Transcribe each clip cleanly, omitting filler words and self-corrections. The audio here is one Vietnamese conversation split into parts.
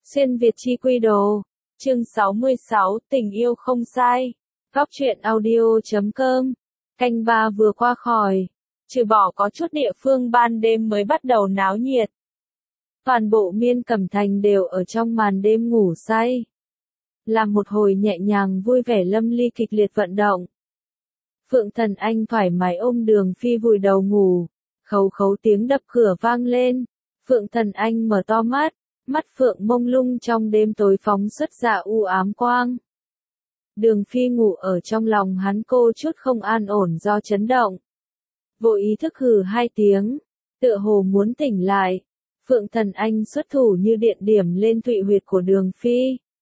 Xuyên Việt chi quy đồ. Chương 66, tình yêu không sai. Góc truyện audio.com. Canh ba vừa qua khỏi. Trừ bỏ có chút địa phương ban đêm mới bắt đầu náo nhiệt. Toàn bộ Miên Cẩm Thành đều ở trong màn đêm ngủ say. Làm một hồi nhẹ nhàng vui vẻ lâm ly kịch liệt vận động. Phượng Thần Anh thoải mái ôm Đường Phi vùi đầu ngủ. Khấu khấu tiếng đập cửa vang lên. Phượng Thần Anh mở to mắt. Mắt Phượng mông lung trong đêm tối phóng xuất ra u ám quang. Đường Phi ngủ ở trong lòng hắn cô chút không an ổn do chấn động. Vô ý thức hừ hai tiếng, tựa hồ muốn tỉnh lại. Phượng Thần Anh xuất thủ như điện điểm lên thụy huyệt của Đường Phi.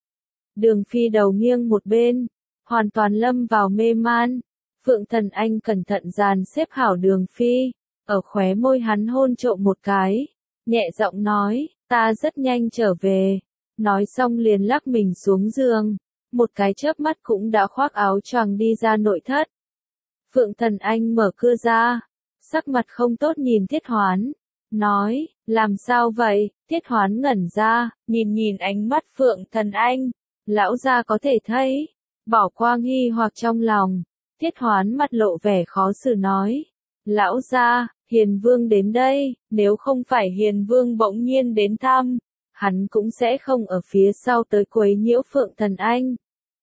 Đường Phi đầu nghiêng một bên, hoàn toàn lâm vào mê man. Phượng Thần Anh cẩn thận dàn xếp hảo Đường Phi, ở khóe môi hắn hôn trộm một cái, nhẹ giọng nói, ta rất nhanh trở về. Nói xong liền lắc mình xuống giường, một cái chớp mắt cũng đã khoác áo choàng đi ra nội thất. Phượng Thần Anh mở cửa ra, sắc mặt không tốt nhìn Tiết Hoán, nói, làm sao vậy? Tiết Hoán ngẩn ra, nhìn ánh mắt Phượng Thần Anh, lão gia có thể thấy, bỏ qua nghi hoặc trong lòng. Tiết Hoán mặt lộ vẻ khó xử nói, lão gia, Hiền Vương đến đây, nếu không phải Hiền Vương bỗng nhiên đến thăm, hắn cũng sẽ không ở phía sau tới quấy nhiễu Phượng Thần Anh.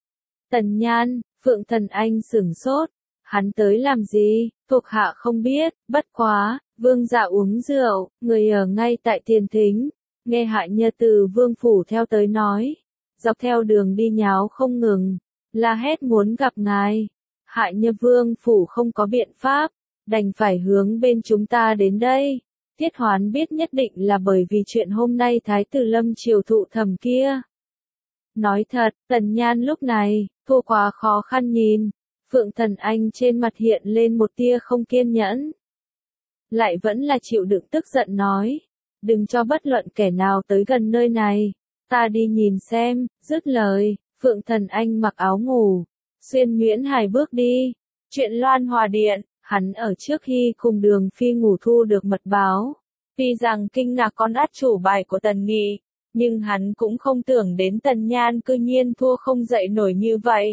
Tần Nhan, Phượng Thần Anh sửng sốt, hắn tới làm gì, thuộc hạ không biết, bất quá, Vương gia uống rượu, người ở ngay tại tiền thính, nghe Hạ Nhơ từ Vương phủ theo tới nói, dọc theo đường đi nháo không ngừng, la hét muốn gặp ngài. Hạ Nhơ Vương phủ không có biện pháp, đành phải hướng bên chúng ta đến đây. Tiết Hoán biết nhất định là bởi vì chuyện hôm nay Thái tử lâm triều thụ thẩm kia. Nói thật, Tần Nhan lúc này, thua quá khó khăn nhìn. Phượng Thần Anh trên mặt hiện lên một tia không kiên nhẫn. Lại vẫn là chịu đựng tức giận nói. Đừng cho bất luận kẻ nào tới gần nơi này. Ta đi nhìn xem, dứt lời, Phượng Thần Anh mặc áo ngủ. Xuyên Nguyễn Hải bước đi. Chuyện Loan Hòa Điện. Hắn ở trước khi cùng Đường Phi ngủ thu được mật báo. Tuy rằng kinh ngạc con át chủ bài của Tần Nghị, nhưng hắn cũng không tưởng đến Tần Nhan cư nhiên thua không dậy nổi như vậy.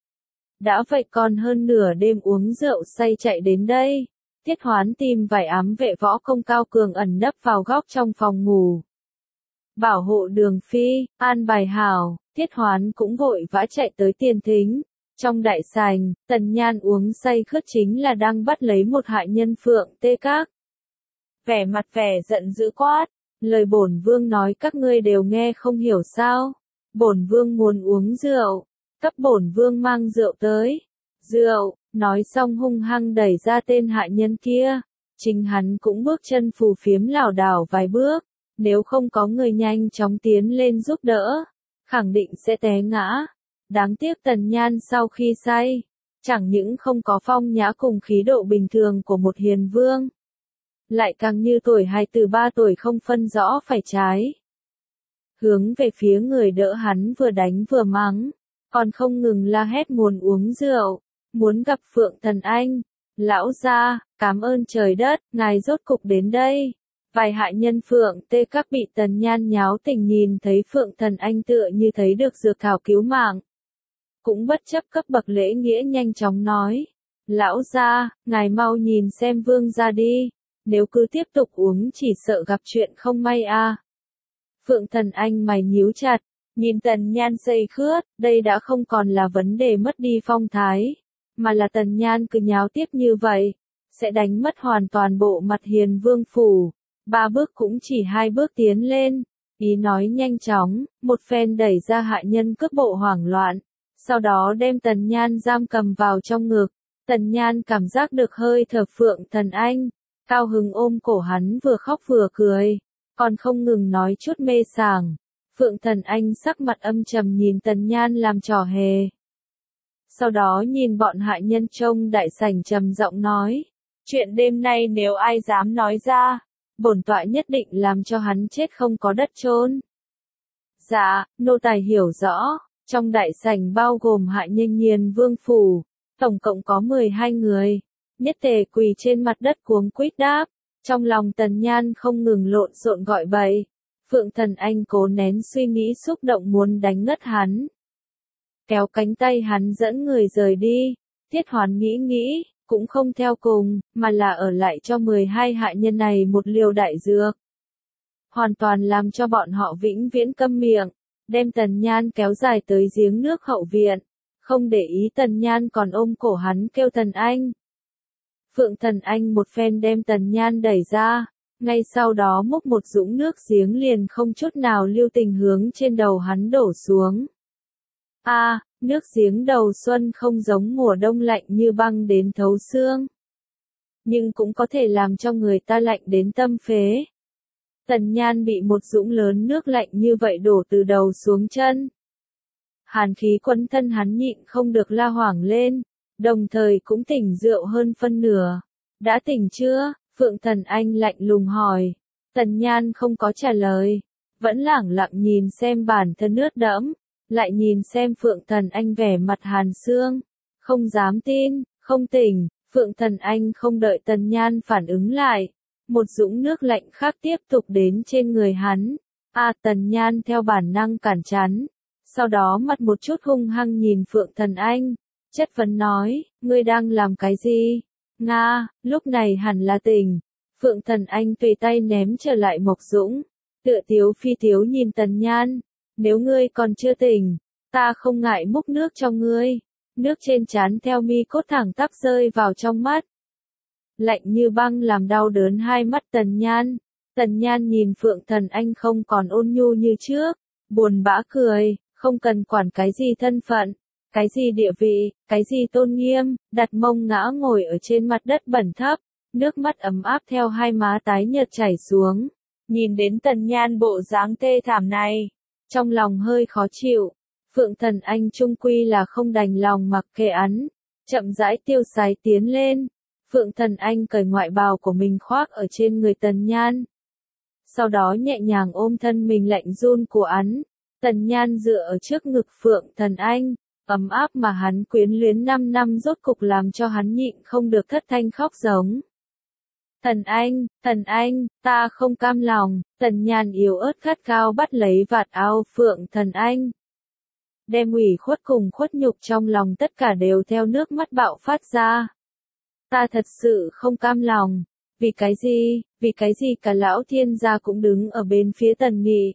Đã vậy còn hơn nửa đêm uống rượu say chạy đến đây. Tiết Hoán tìm vài ám vệ võ công cao cường ẩn nấp vào góc trong phòng ngủ. Bảo hộ Đường Phi, an bài hảo, Tiết Hoán cũng vội vã chạy tới tiền thính. Trong đại sảnh, Tần Nhan uống say khướt chính là đang bắt lấy một hạ nhân Phượng Tê Các. Vẻ mặt vẻ giận dữ quát, lời bổn vương nói các ngươi đều nghe không hiểu sao? Bổn vương muốn uống rượu, cấp bổn vương mang rượu tới. Rượu, nói xong hung hăng đẩy ra tên hạ nhân kia, chính hắn cũng bước chân phù phiếm lảo đảo vài bước, nếu không có người nhanh chóng tiến lên giúp đỡ, khẳng định sẽ té ngã. Đáng tiếc Tần Nhan sau khi say, chẳng những không có phong nhã cùng khí độ bình thường của một hiền vương, lại càng như tuổi hài từ 3 tuổi không phân rõ phải trái. Hướng về phía người đỡ hắn vừa đánh vừa mắng, còn không ngừng la hét muốn uống rượu, muốn gặp Phượng Thần Anh. Lão gia, cảm ơn trời đất, ngài rốt cục đến đây. Vài hạ nhân Phượng Tê Các bị Tần Nhan nháo tình nhìn thấy Phượng Thần Anh tựa như thấy được dược thảo cứu mạng. Cũng bất chấp cấp bậc lễ nghĩa nhanh chóng nói. Lão gia, ngài mau nhìn xem vương gia đi. Nếu cứ tiếp tục uống chỉ sợ gặp chuyện không may a. Phượng Thần Anh mày nhíu chặt, nhìn Tần Nhan say khướt, đây đã không còn là vấn đề mất đi phong thái, mà là Tần Nhan cứ nháo tiếp như vậy, sẽ đánh mất hoàn toàn bộ mặt hiền vương phủ. 3 bước cũng chỉ 2 bước tiến lên, ý nói nhanh chóng, một phen đẩy ra hạ nhân cướp bộ hoảng loạn. Sau đó đem Tần Nhan giam cầm vào trong ngực. Tần Nhan cảm giác được hơi thở Phượng Thần Anh, cao hứng ôm cổ hắn vừa khóc vừa cười, còn không ngừng nói chút mê sảng. Phượng Thần Anh sắc mặt âm trầm nhìn Tần Nhan làm trò hề. Sau đó nhìn bọn hạ nhân trong đại sảnh trầm giọng nói, chuyện đêm nay nếu ai dám nói ra, bổn tọa nhất định làm cho hắn chết không có đất chôn. Dạ, nô tài hiểu rõ. Trong đại sảnh bao gồm hạ nhân Nhiền Vương phủ, tổng cộng có 12 người, nhất tề quỳ trên mặt đất cuống quýt đáp, trong lòng Tần Nhan không ngừng lộn xộn gọi bậy. Phượng Thần Anh cố nén suy nghĩ xúc động muốn đánh ngất hắn. Kéo cánh tay hắn dẫn người rời đi. Tiết Hoán nghĩ, cũng không theo cùng, mà là ở lại cho 12 hạ nhân này một liều đại dược. Hoàn toàn làm cho bọn họ vĩnh viễn câm miệng, đem Tần Nhan kéo dài tới giếng nước hậu viện, không để ý Tần Nhan còn ôm cổ hắn kêu Thần Anh. Phượng Thần Anh một phen đem Tần Nhan đẩy ra, ngay sau đó múc một dũng nước giếng liền không chút nào lưu tình hướng trên đầu hắn đổ xuống. Nước giếng đầu xuân không giống mùa đông lạnh như băng đến thấu xương, nhưng cũng có thể làm cho người ta lạnh đến tâm phế. Tần Nhan bị một dũng lớn nước lạnh như vậy đổ từ đầu xuống chân. Hàn khí quấn thân hắn nhịn không được la hoảng lên, đồng thời cũng tỉnh rượu hơn phân nửa. Đã tỉnh chưa? Phượng Thần Anh lạnh lùng hỏi. Tần Nhan không có trả lời, vẫn lẳng lặng nhìn xem bản thân ướt đẫm, lại nhìn xem Phượng Thần Anh vẻ mặt hàn xương, không dám tin, không tỉnh. Phượng Thần Anh không đợi Tần Nhan phản ứng lại, một dũng nước lạnh khác tiếp tục đến trên người hắn. Tần Nhan theo bản năng cản chắn, sau đó mặt một chút hung hăng nhìn Phượng Thần Anh, chất vấn nói, ngươi đang làm cái gì? Nga, lúc này hẳn là tỉnh. Phượng Thần Anh tùy tay ném trở lại Mộc Dũng, tựa tiếu phi tiếu nhìn Tần Nhan, nếu ngươi còn chưa tỉnh, ta không ngại múc nước cho ngươi. Nước trên trán theo mi cốt thẳng tắp rơi vào trong mắt. Lạnh như băng làm đau đớn hai mắt Tần Nhan. Tần Nhan nhìn Phượng Thần Anh không còn ôn nhu như trước, buồn bã cười, không cần quản cái gì thân phận, cái gì địa vị, cái gì tôn nghiêm, đặt mông ngã ngồi ở trên mặt đất bẩn thấp, nước mắt ấm áp theo hai má tái nhợt chảy xuống. Nhìn đến Tần Nhan bộ dáng tê thảm này, trong lòng hơi khó chịu. Phượng Thần Anh trung quy là không đành lòng mặc kệ hắn, chậm rãi tiêu sái tiến lên. Phượng Thần Anh cởi ngoại bào của mình khoác ở trên người Tần Nhan. Sau đó nhẹ nhàng ôm thân mình lạnh run của hắn. Tần Nhan dựa ở trước ngực Phượng Thần Anh, ấm áp mà hắn quyến luyến 5 năm rốt cục làm cho hắn nhịn không được thất thanh khóc giống. Thần Anh, ta không cam lòng. Tần Nhan yếu ớt khát khao bắt lấy vạt áo Phượng Thần Anh. Đem ủy khuất cùng khuất nhục trong lòng tất cả đều theo nước mắt bạo phát ra. Ta thật sự không cam lòng. Vì cái gì cả lão thiên gia cũng đứng ở bên phía Tần Nghị.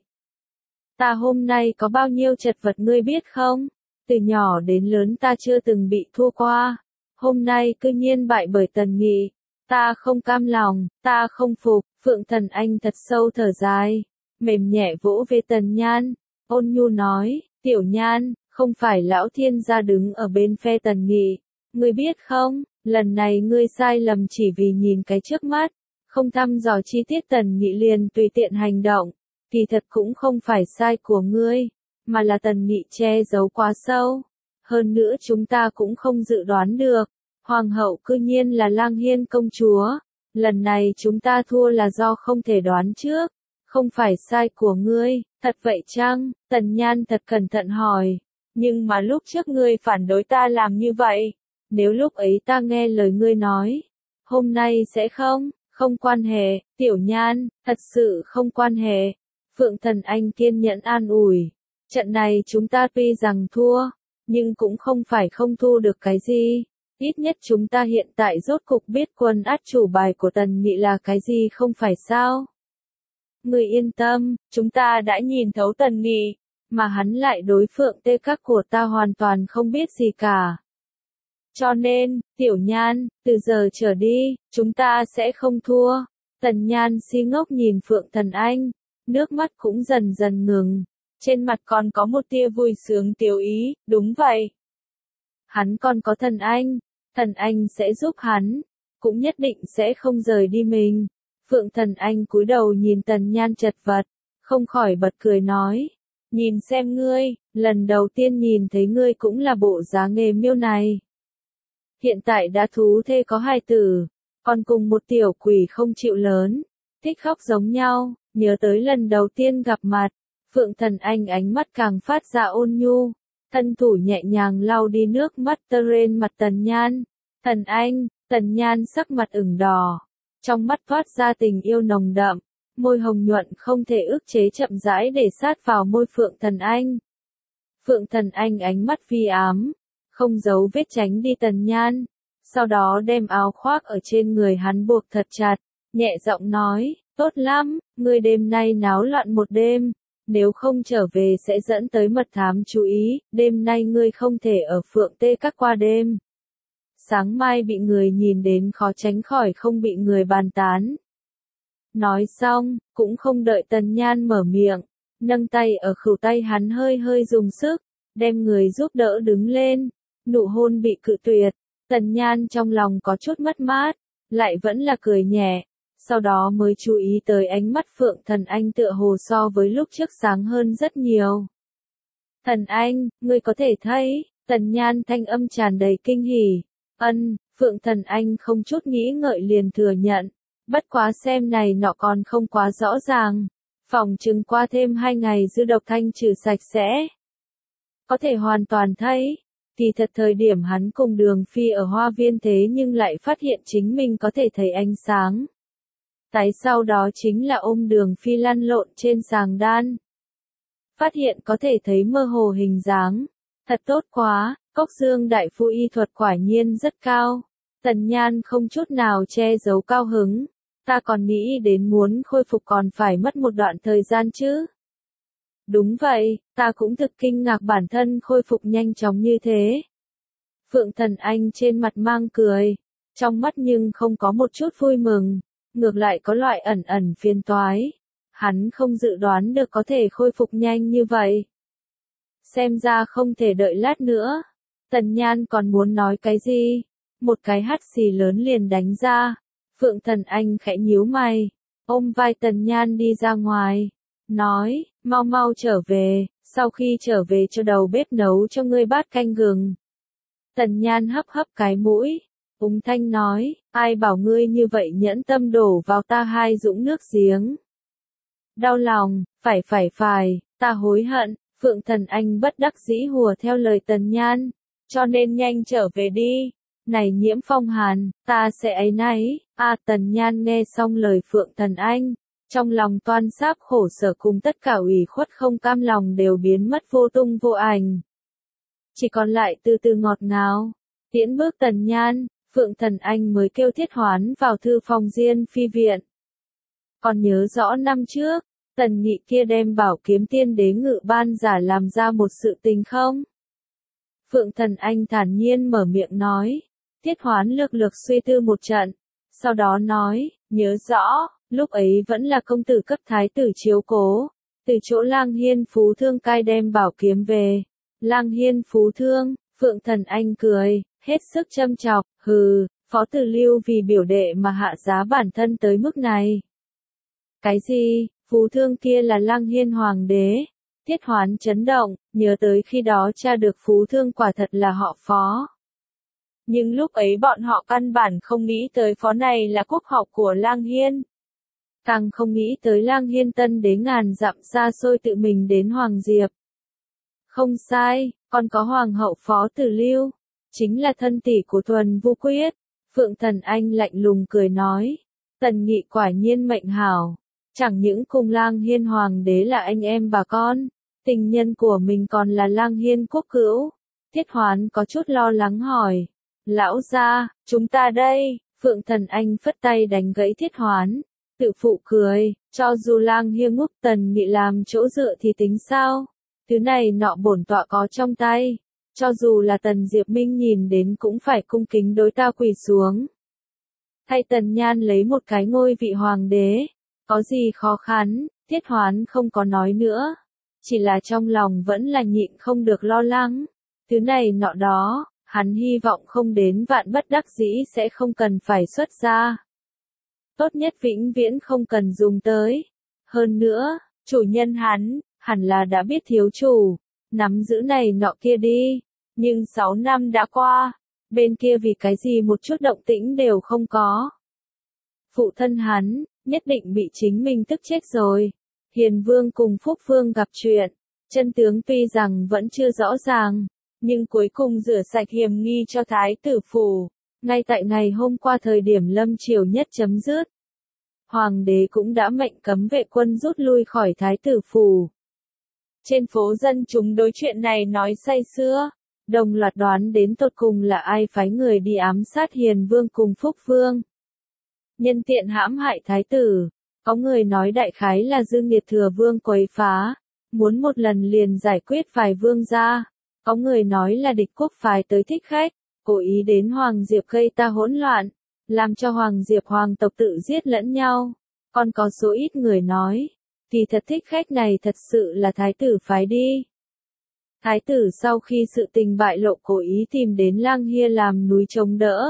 Ta hôm nay có bao nhiêu chật vật ngươi biết không? Từ nhỏ đến lớn ta chưa từng bị thua qua. Hôm nay cư nhiên bại bởi Tần Nghị. Ta không cam lòng, ta không phục. Phượng Thần Anh thật sâu thở dài, mềm nhẹ vỗ về Tần Nhan, ôn nhu nói, Tiểu Nhan, không phải lão thiên gia đứng ở bên phe Tần Nghị. Ngươi biết không, lần này ngươi sai lầm chỉ vì nhìn cái trước mắt, không thăm dò chi tiết Tần Nghị liền tùy tiện hành động. Kỳ thật cũng không phải sai của ngươi, mà là Tần Nghị che giấu quá sâu. Hơn nữa chúng ta cũng không dự đoán được, Hoàng hậu cư nhiên là Lang Hiên công chúa. Lần này chúng ta thua là do không thể đoán trước, không phải sai của ngươi, thật vậy chăng? Tần Nhan thật cẩn thận hỏi, nhưng mà lúc trước ngươi phản đối ta làm như vậy, nếu lúc ấy ta nghe lời ngươi nói, hôm nay sẽ không quan hệ, Tiểu Nhan, thật sự không quan hệ. Phượng Thần Anh kiên nhẫn an ủi, trận này chúng ta tuy rằng thua, nhưng cũng không phải không thu được cái gì. Ít nhất chúng ta hiện tại rốt cục biết quân át chủ bài của Tần Nghị là cái gì không phải sao? Người yên tâm, chúng ta đã nhìn thấu Tần Nghị, mà hắn lại đối Phượng Tê Các của ta hoàn toàn không biết gì cả. Cho nên, Tiểu Nhan, từ giờ trở đi, chúng ta sẽ không thua. Tần Nhan si ngốc nhìn Phượng Thần Anh, nước mắt cũng dần dần ngừng, trên mặt còn có một tia vui sướng tiêu ý, đúng vậy. Hắn còn có Thần Anh sẽ giúp hắn, cũng nhất định sẽ không rời đi mình. Phượng Thần Anh cúi đầu nhìn Tần Nhan chật vật, không khỏi bật cười nói, nhìn xem ngươi, lần đầu tiên nhìn thấy ngươi cũng là bộ dáng nghề miêu này. Hiện tại đã thú thê có hai tử, còn cùng một tiểu quỷ không chịu lớn, thích khóc giống nhau, nhớ tới lần đầu tiên gặp mặt, Phượng Thần Anh ánh mắt càng phát ra ôn nhu. Thân thủ nhẹ nhàng lau đi nước mắt tơ lên mặt Tần Nhan. Tần Nhan sắc mặt ửng đỏ, trong mắt thoát ra tình yêu nồng đậm, môi hồng nhuận không thể ức chế chậm rãi để sát vào môi Phượng Thần Anh. Phượng Thần Anh ánh mắt vi ám, không giấu vết tránh đi Tần Nhan, sau đó đem áo khoác ở trên người hắn buộc thật chặt, nhẹ giọng nói, tốt lắm, ngươi đêm nay náo loạn một đêm, nếu không trở về sẽ dẫn tới mật thám chú ý, đêm nay ngươi không thể ở Phượng Tê Các qua đêm. Sáng mai bị người nhìn đến khó tránh khỏi không bị người bàn tán. Nói xong, cũng không đợi Tần Nhan mở miệng, nâng tay ở khuỷu tay hắn hơi hơi dùng sức, đem người giúp đỡ đứng lên, nụ hôn bị cự tuyệt, Tần Nhan trong lòng có chút mất mát, lại vẫn là cười nhẹ, sau đó mới chú ý tới ánh mắt Phượng Thần Anh tựa hồ so với lúc trước sáng hơn rất nhiều. Thần Anh, ngươi có thể thấy, Tần Nhan thanh âm tràn đầy kinh hỉ, Phượng Thần Anh không chút nghĩ ngợi liền thừa nhận, bất quá xem này nọ còn không quá rõ ràng, phòng chừng qua thêm 2 ngày dư độc thanh trừ sạch sẽ. Có thể hoàn toàn thấy, thì thật thời điểm hắn cùng Đường Phi ở hoa viên thế nhưng lại phát hiện chính mình có thể thấy ánh sáng. Tái sau đó chính là ôm Đường Phi lăn lộn trên sàng đan. Phát hiện có thể thấy mơ hồ hình dáng. Thật tốt quá, Cốc Dương đại phu y thuật quả nhiên rất cao. Tần Nhan không chút nào che giấu cao hứng. Ta còn nghĩ đến muốn khôi phục còn phải mất một đoạn thời gian chứ. Đúng vậy, ta cũng thực kinh ngạc bản thân khôi phục nhanh chóng như thế. Phượng Thần Anh trên mặt mang cười, trong mắt nhưng không có một chút vui mừng, ngược lại có loại ẩn ẩn phiền toái. Hắn không dự đoán được có thể khôi phục nhanh như vậy. Xem ra không thể đợi lát nữa. Tần Nhan còn muốn nói cái gì? Một cái hắt xì lớn liền đánh ra. Phượng Thần Anh khẽ nhíu mày, ôm vai Tần Nhan đi ra ngoài, nói, mau mau trở về, sau khi trở về cho đầu bếp nấu cho ngươi bát canh gừng. Tần Nhan hấp hấp cái mũi, úng thanh nói, ai bảo ngươi như vậy nhẫn tâm đổ vào ta 2 dũng nước giếng. Đau lòng, phải, ta hối hận, Phượng Thần Anh bất đắc dĩ hùa theo lời Tần Nhan, cho nên nhanh trở về đi. Này Nhiễm Phong Hàn, ta sẽ áy náy. Tần Nhan nghe xong lời Phượng Thần Anh, trong lòng toan sáp khổ sở cùng tất cả ủy khuất không cam lòng đều biến mất vô tung vô ảnh. Chỉ còn lại từ từ ngọt ngào. Tiễn bước Tần Nhan, Phượng Thần Anh mới kêu Thiết Hoán vào thư phòng Diên Phi viện. Còn nhớ rõ năm trước, Tần Nghị kia đem Bảo Kiếm Tiên Đế Ngự Ban giả làm ra một sự tình không? Phượng Thần Anh thản nhiên mở miệng nói. Thiết Hoán lược lược suy tư một trận, sau đó nói, nhớ rõ, lúc ấy vẫn là công tử cấp thái tử chiếu cố, từ chỗ Lang Hiên Phú Thương cai đem bảo kiếm về. Lang Hiên Phú Thương, Phượng Thần Anh cười, hết sức châm chọc, hừ, Phó Tử Lưu vì biểu đệ mà hạ giá bản thân tới mức này. Cái gì, Phú Thương kia là Lang Hiên Hoàng đế? Thiết Hoán chấn động, nhớ tới khi đó cha được Phú Thương quả thật là họ Phó. Nhưng lúc ấy bọn họ căn bản không nghĩ tới Phó này là quốc học của Lang Hiên. Càng không nghĩ tới Lang Hiên tân đế ngàn dặm xa xôi tự mình đến Hoàng Diệp. Không sai, còn có Hoàng hậu Phó Tử Lưu, chính là thân tỷ của Thuần Vu Quyết. Phượng Thần Anh lạnh lùng cười nói, Tần Nghị quả nhiên mệnh hảo, chẳng những cùng Lang Hiên Hoàng đế là anh em bà con, tình nhân của mình còn là Lang Hiên quốc cữu. Thiết Hoán có chút lo lắng hỏi, lão gia, chúng ta đây. Phượng Thần Anh phất tay đánh gãy Thiết Hoán, tự phụ cười, cho dù Lang Hiên ngúc Tần Nghị làm chỗ dựa thì tính sao? Thứ này nọ bổn tọa có trong tay, cho dù là Tần Diệp Minh nhìn đến cũng phải cung kính đối ta quỳ xuống. Thay Tần Nhan lấy một cái ngôi vị hoàng đế, có gì khó khăn? Thiết Hoán không có nói nữa, chỉ là trong lòng vẫn là nhịn không được lo lắng. Thứ này nọ đó, hắn hy vọng không đến vạn bất đắc dĩ sẽ không cần phải xuất ra. Tốt nhất vĩnh viễn không cần dùng tới. Hơn nữa, chủ nhân hắn, hẳn là đã biết thiếu chủ, nắm giữ này nọ kia đi. Nhưng 6 năm đã qua, bên kia vì cái gì một chút động tĩnh đều không có. Phụ thân hắn, nhất định bị chính mình tức chết rồi. Hiền Vương cùng Phúc Vương gặp chuyện, chân tướng tuy rằng vẫn chưa rõ ràng, nhưng cuối cùng rửa sạch hiểm nghi cho Thái tử phủ, ngay tại ngày hôm qua thời điểm lâm triều nhất chấm dứt. Hoàng đế cũng đã mệnh cấm vệ quân rút lui khỏi thái tử phủ. Trên phố dân chúng đối chuyện này nói say sưa, đồng loạt đoán đến tột cùng là ai phái người đi ám sát Hiền Vương cùng Phúc Vương. Nhân tiện hãm hại thái tử, có người nói đại khái là Dương Nghiệt thừa vương quấy phá, muốn một lần liền giải quyết vài vương gia. Có người nói là địch quốc phái tới thích khách, cố ý đến Hoàng Diệp gây ta hỗn loạn, làm cho Hoàng Diệp hoàng tộc tự giết lẫn nhau. Còn có số ít người nói, kỳ thật thích khách này thật sự là thái tử phái đi. Thái tử sau khi sự tình bại lộ cố ý tìm đến Lang Hia làm núi chống đỡ.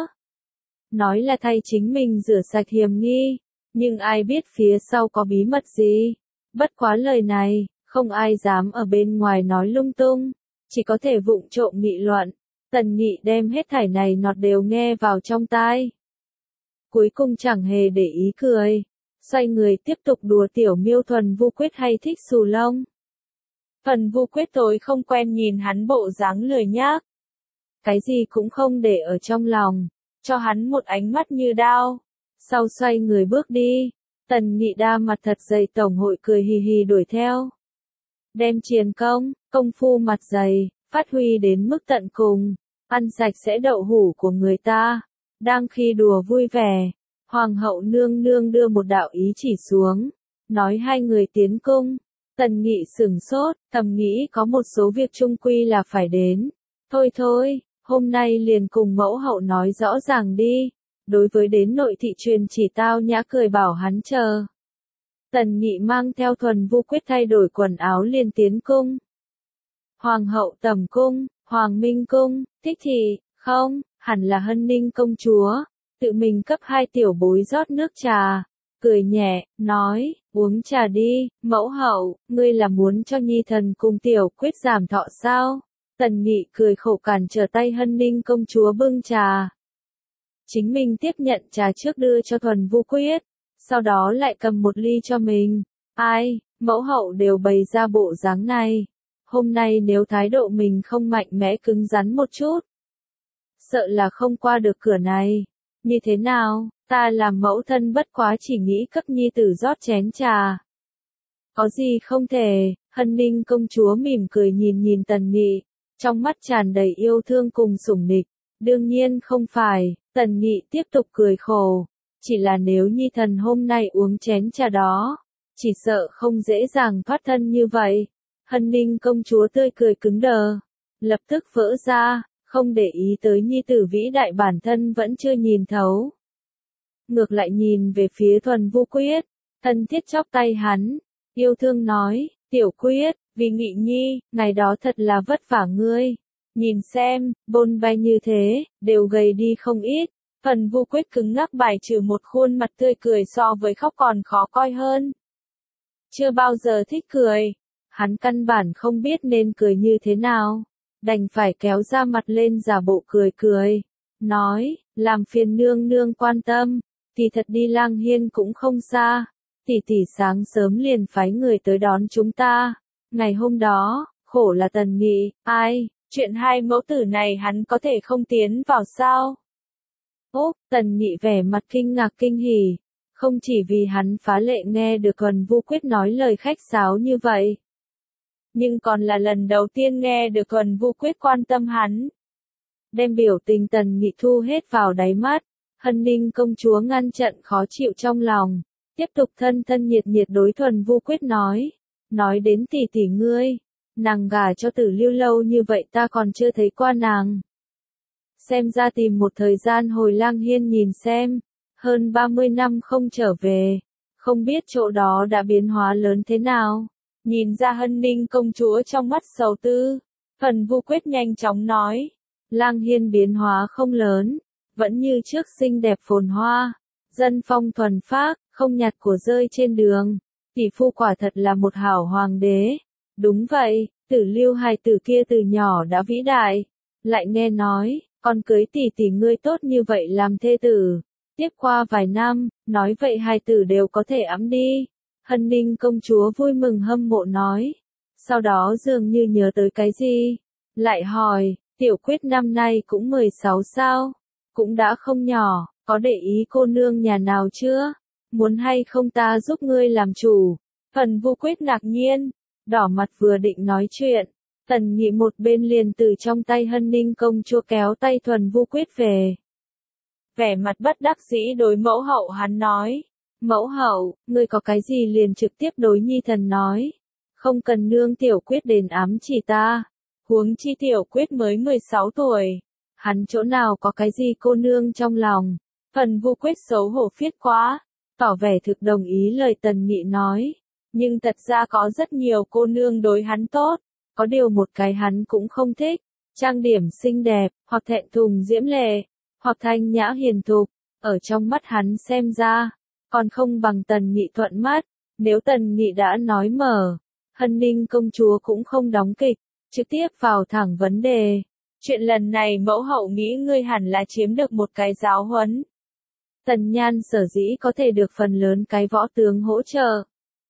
Nói là thay chính mình rửa sạch hiểm nghi, nhưng ai biết phía sau có bí mật gì. Bất quá lời này, không ai dám ở bên ngoài nói lung tung, chỉ có thể vụng trộm nghị luận. Tần Nghị đem hết thảy này nọt đều nghe vào trong tai. Cuối cùng chẳng hề để ý cười, xoay người tiếp tục đùa tiểu miêu thuần Vu Quyết hay thích xù lông. Thuần Vu Quyết tối không quen nhìn hắn bộ dáng lười nhác. Cái gì cũng không để ở trong lòng, cho hắn một ánh mắt như đao. Sau xoay người bước đi, Tần Nghị đa mặt thật dày tổng hội cười hì hì đuổi theo. Đem chiến công phu mặt dày, phát huy đến mức tận cùng, ăn sạch sẽ đậu hủ của người ta. Đang khi đùa vui vẻ, Hoàng hậu nương nương đưa một đạo ý chỉ xuống, nói hai người tiến cung. Tần Nghị sửng sốt, thầm nghĩ có một số việc chung quy là phải đến. Thôi, hôm nay liền cùng mẫu hậu nói rõ ràng đi. Đối với đến nội thị truyền chỉ tao nhã cười bảo hắn chờ. Tần Nghị mang theo Thuần Vu Quyết thay đổi quần áo liền tiến cung. Hoàng hậu tẩm cung, Hoàng Minh cung, thích thì, không, hẳn là Hân Ninh công chúa, tự mình cấp hai tiểu bối rót nước trà, cười nhẹ, nói, uống trà đi, mẫu hậu, ngươi là muốn cho nhi thần cùng tiểu quyết giảm thọ sao? Tần Nghị cười khổ cản trở tay Hân Ninh công chúa bưng trà. Chính mình tiếp nhận trà trước đưa cho Thuần Vu Quyết, sau đó lại cầm một ly cho mình. Ai, mẫu hậu đều bày ra bộ dáng này. Hôm nay nếu thái độ mình không mạnh mẽ cứng rắn một chút, sợ là không qua được cửa này. Như thế nào, ta làm mẫu thân bất quá chỉ nghĩ cấp nhi tử rót chén trà. Có gì không thể, Hân Ninh công chúa mỉm cười nhìn Tần Nghị, trong mắt tràn đầy yêu thương cùng sủng nịch. Đương nhiên không phải, Tần Nghị tiếp tục cười khổ. Chỉ là nếu nhi thần hôm nay uống chén trà đó, chỉ sợ không dễ dàng thoát thân như vậy. Hân Ninh công chúa tươi cười cứng đờ, lập tức vỡ ra, không để ý tới nhi tử vĩ đại bản thân vẫn chưa nhìn thấu. Ngược lại nhìn về phía Thuần Vu Quyết, thân thiết chóp tay hắn, yêu thương nói, tiểu Quyết, vì Nghị nhi, ngày đó thật là vất vả ngươi. Nhìn xem, bôn bay như thế, đều gầy đi không ít. Thuần Vu Quyết cứng ngắc bài trừ một khuôn mặt tươi cười so với khóc còn khó coi hơn. Chưa bao giờ thích cười, hắn căn bản không biết nên cười như thế nào, đành phải kéo ra mặt lên giả bộ cười, nói, làm phiền nương nương quan tâm, thì thật đi Lang Hiên cũng không xa, tỷ sáng sớm liền phái người tới đón chúng ta. Ngày hôm đó, khổ là Tần Nghị, ai, chuyện hai mẫu tử này hắn có thể không tiến vào sao? Tần Nghị vẻ mặt kinh ngạc kinh hỉ, không chỉ vì hắn phá lệ nghe được Thuần Vu Quyết nói lời khách sáo như vậy, nhưng còn là lần đầu tiên nghe được Thuần Vu Quyết quan tâm hắn. Đem biểu tình Tần Nghị thu hết vào đáy mắt, Hân Ninh công chúa ngăn chặn khó chịu trong lòng, tiếp tục thân nhiệt đối Thuần Vu Quyết nói đến tỷ ngươi, nàng gả cho Tử Lưu lâu như vậy ta còn chưa thấy qua nàng. Xem ra tìm một thời gian hồi Lang Hiên nhìn xem, hơn 30 năm không trở về, không biết chỗ đó đã biến hóa lớn thế nào. Nhìn ra Hân Ninh công chúa trong mắt sầu tư, Thuần Vu Quyết nhanh chóng nói, Lang Hiên biến hóa không lớn, vẫn như trước xinh đẹp phồn hoa, dân phong thuần phác, không nhặt của rơi trên đường, tỷ phu quả thật là một hảo hoàng đế. Đúng vậy, Tử Lưu hài tử kia từ nhỏ đã vĩ đại, lại nghe nói, con cưới tỷ ngươi tốt như vậy làm thê tử. Tiếp qua vài năm, nói vậy hài tử đều có thể ẵm đi. Hân Ninh công chúa vui mừng hâm mộ nói. Sau đó dường như nhớ tới cái gì, lại hỏi, tiểu Quyết năm nay cũng 16 sao? Cũng đã không nhỏ, có để ý cô nương nhà nào chưa? muốn hay không ta giúp ngươi làm chủ? Tần Vu Quyết ngạc nhiên, đỏ mặt vừa định nói chuyện, Tần Nghị một bên liền từ trong tay Hân Ninh công chúa kéo tay Thuần Vu Quyết về. Vẻ mặt bất đắc dĩ đối mẫu hậu hắn nói, mẫu hậu, ngươi có cái gì liền trực tiếp đối nhi thần nói, không cần nương Tiểu Quyết đền ám chỉ ta, huống chi Tiểu Quyết mới 16 tuổi, hắn chỗ nào có cái gì cô nương trong lòng. Tần Vu Quyết xấu hổ phiết quá, tỏ vẻ thực đồng ý lời Tần Nghị nói, nhưng thật ra có rất nhiều cô nương đối hắn tốt, có điều một cái hắn cũng không thích, trang điểm xinh đẹp, hoặc thẹn thùng diễm lệ, hoặc thanh nhã hiền thục, ở trong mắt hắn xem ra, còn không bằng Tần Nghị thuận mắt. Nếu Tần Nghị đã nói mở, Hân Ninh công chúa cũng không đóng kịch, trực tiếp vào thẳng vấn đề. Chuyện lần này mẫu hậu nghĩ ngươi hẳn là chiếm được một cái giáo huấn. Tần Nhan sở dĩ có thể được phần lớn cái võ tướng hỗ trợ,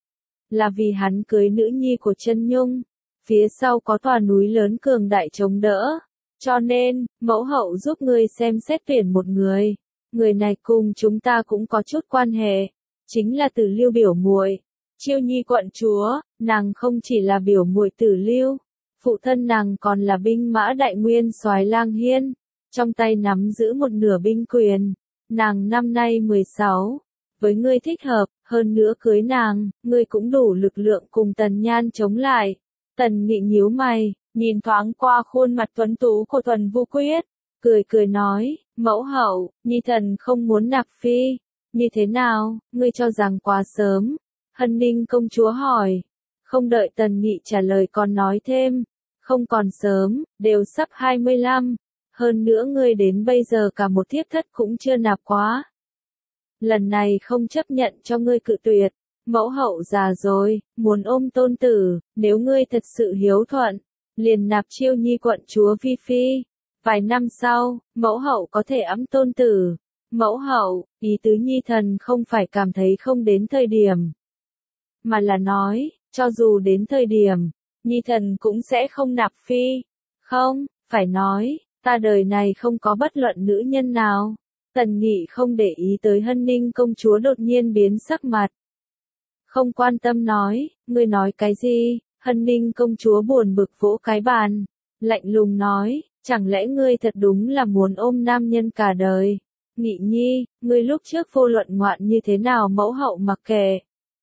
là vì hắn cưới nữ nhi của Chân Nhung, phía sau có tòa núi lớn cường đại chống đỡ. Cho nên, mẫu hậu giúp ngươi xem xét tuyển một người. Người này cùng chúng ta cũng có chút quan hệ, chính là Tử Lưu biểu muội, Chiêu Nhi quận chúa, nàng không chỉ là biểu muội Tử Lưu, phụ thân nàng còn là binh mã đại nguyên soái Lang Hiên, trong tay nắm giữ một nửa binh quyền. Nàng năm nay 16, với ngươi thích hợp, hơn nữa cưới nàng, ngươi cũng đủ lực lượng cùng Tần Nhan chống lại. Tần Nghị nhíu mày, nhìn thoáng qua khuôn mặt tuấn tú của Thuần Vu Quyết, cười cười nói, mẫu hậu, nhi thần không muốn nạp phi. Như thế nào, ngươi cho rằng quá sớm? Hân Ninh công chúa hỏi. Không đợi Tần Nghị trả lời còn nói thêm, không còn sớm, đều sắp 25. Hơn nữa ngươi đến bây giờ cả một thiếp thất cũng chưa nạp quá. Lần này không chấp nhận cho ngươi cự tuyệt, mẫu hậu già rồi, muốn ôm tôn tử, nếu ngươi thật sự hiếu thuận, liền nạp Chiêu Nhi quận chúa vi phi. Vài năm sau, mẫu hậu có thể ẵm tôn tử. Mẫu hậu, ý tứ nhi thần không phải cảm thấy không đến thời điểm, mà là nói, cho dù đến thời điểm, nhi thần cũng sẽ không nạp phi. Không, phải nói, ta đời này không có bất luận nữ nhân nào. Tần Nghị không để ý tới Hân Ninh công chúa đột nhiên biến sắc mặt. Không quan tâm nói, ngươi nói cái gì? Hân Ninh công chúa buồn bực vỗ cái bàn, lạnh lùng nói, chẳng lẽ ngươi thật đúng là muốn ôm nam nhân cả đời? Nghị nhi, ngươi lúc trước vô luận ngoạn như thế nào mẫu hậu mặc kệ.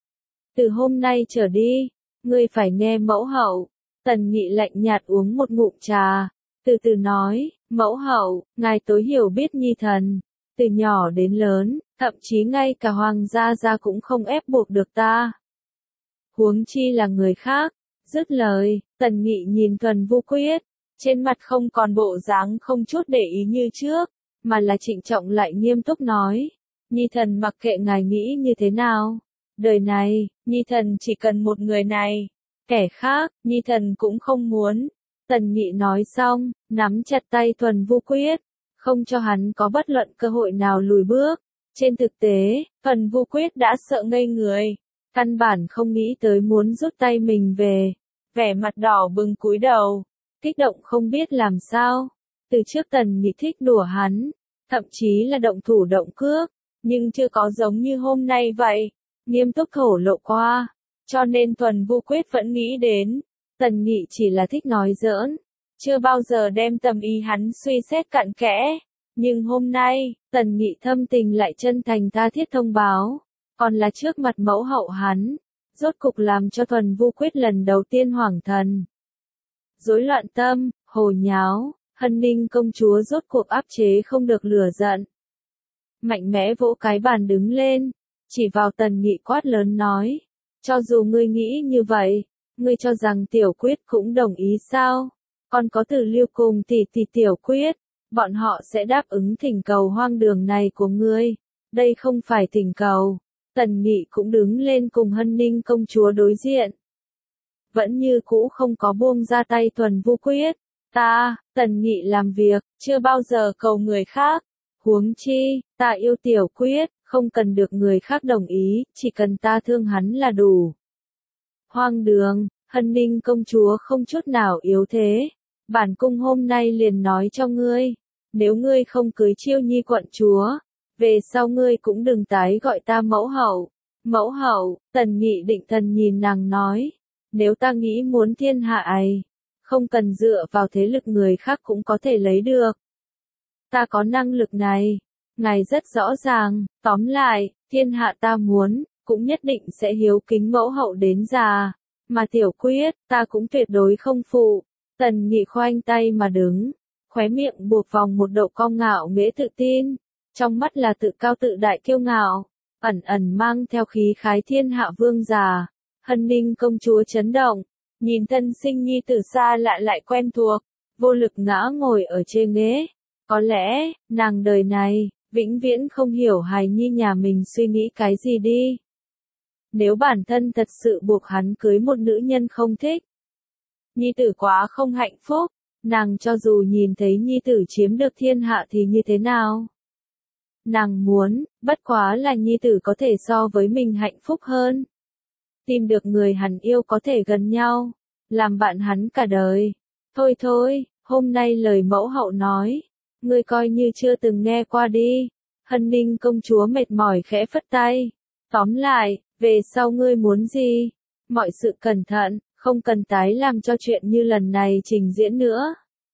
Từ hôm nay trở đi, ngươi phải nghe mẫu hậu. Tần Nghị lạnh nhạt uống một ngụm trà, từ từ nói, mẫu hậu, ngài tối hiểu biết nhi thần. Từ nhỏ đến lớn, thậm chí ngay cả hoàng gia cũng không ép buộc được ta. Huống chi là người khác. Dứt lời, Tần Nghị nhìn Thuần Vu Quyết, trên mặt không còn bộ dáng không chút để ý như trước, mà là trịnh trọng lại nghiêm túc nói, nhi thần mặc kệ ngài nghĩ như thế nào, đời này, nhi thần chỉ cần một người này, kẻ khác, nhi thần cũng không muốn. Tần Nghị nói xong, nắm chặt tay Thuần Vu Quyết, không cho hắn có bất luận cơ hội nào lùi bước. Trên thực tế, Thuần Vu Quyết đã sợ ngây người, căn bản không nghĩ tới muốn rút tay mình về, vẻ mặt đỏ bừng cúi đầu, kích động không biết làm sao. Từ trước Tần Nghị thích đùa hắn, thậm chí là động thủ động cước, nhưng chưa có giống như hôm nay vậy, nghiêm túc thổ lộ qua, cho nên Thuần Vu Quyết vẫn nghĩ đến, Tần Nghị chỉ là thích nói giỡn, chưa bao giờ đem tâm ý hắn suy xét cặn kẽ. Nhưng hôm nay, Tần Nghị thâm tình lại chân thành tha thiết thông báo, còn là trước mặt mẫu hậu hắn, rốt cục làm cho Thuần Vu Quyết lần đầu tiên hoảng thần. Rối loạn tâm, hồ nháo, Hân Ninh công chúa rốt cuộc áp chế không được lửa giận. Mạnh mẽ vỗ cái bàn đứng lên, chỉ vào Tần Nghị quát lớn nói, cho dù ngươi nghĩ như vậy, ngươi cho rằng Tiểu Quyết cũng đồng ý sao? Còn có Tử Lưu cùng tỷ tỷ Tiểu Quyết, bọn họ sẽ đáp ứng thỉnh cầu hoang đường này của ngươi. Đây không phải thỉnh cầu. Tần Nghị cũng đứng lên cùng Hân Ninh công chúa đối diện. Vẫn như cũ không có buông ra tay Thuần Vu Quyết. Tần Nghị làm việc, chưa bao giờ cầu người khác. Huống chi, ta yêu Tiểu Quyết, không cần được người khác đồng ý, chỉ cần ta thương hắn là đủ. Hoang đường, Hân Ninh công chúa không chút nào yếu thế. Bản cung hôm nay liền nói cho ngươi, nếu ngươi không cưới Chiêu Nhi quận chúa, về sau ngươi cũng đừng tái gọi ta mẫu hậu. Mẫu hậu, Tần Nghị định thần nhìn nàng nói, nếu ta nghĩ muốn thiên hạ ấy, không cần dựa vào thế lực người khác cũng có thể lấy được. Ta có năng lực này, ngài rất rõ ràng, tóm lại, thiên hạ ta muốn, cũng nhất định sẽ hiếu kính mẫu hậu đến già, mà tiểu quyết, ta cũng tuyệt đối không phụ. Tần Nghị khoanh tay mà đứng, khóe miệng buộc vòng một độ cong ngạo nghễ tự tin, trong mắt là tự cao tự đại kiêu ngạo, ẩn ẩn mang theo khí khái thiên hạ vương già. Hân Ninh công chúa chấn động, nhìn thân sinh nhi từ xa lại quen thuộc, vô lực ngã ngồi ở trên ghế. Có lẽ, nàng đời này, vĩnh viễn không hiểu hài nhi nhà mình suy nghĩ cái gì đi. Nếu bản thân thật sự buộc hắn cưới một nữ nhân không thích, nhi tử quá không hạnh phúc, nàng cho dù nhìn thấy nhi tử chiếm được thiên hạ thì như thế nào? Nàng muốn, bất quá là nhi tử có thể so với mình hạnh phúc hơn. Tìm được người hắn yêu có thể gần nhau, làm bạn hắn cả đời. Thôi thôi, hôm nay lời mẫu hậu nói, ngươi coi như chưa từng nghe qua đi. Hân Ninh công chúa mệt mỏi khẽ phất tay. Tóm lại, về sau ngươi muốn gì? Mọi sự cẩn thận, không cần tái làm cho chuyện như lần này trình diễn nữa.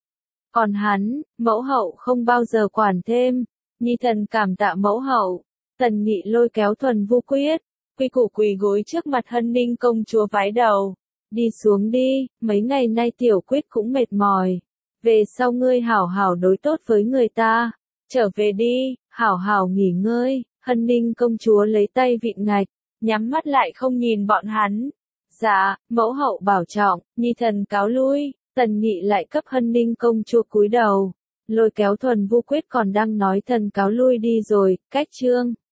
Còn hắn, mẫu hậu không bao giờ quản thêm. Nhi thần cảm tạ mẫu hậu. Tần Nghị lôi kéo Thuần Vu Quyết, quy củ quỳ gối trước mặt Hân Ninh công chúa vái đầu. Đi xuống đi, mấy ngày nay tiểu Quyết cũng mệt mỏi. Về sau ngươi hảo hảo đối tốt với người ta. Trở về đi, hảo hảo nghỉ ngơi. Hân Ninh công chúa lấy tay vịn ngạch, nhắm mắt lại không nhìn bọn hắn. Dạ, mẫu hậu bảo trọng, nhi thần cáo lui. Tần Nghị lại cấp Hân Ninh công chúa cúi đầu, lôi kéo Thuần Vu Quyết còn đang nói thần cáo lui đi rồi, cách chương.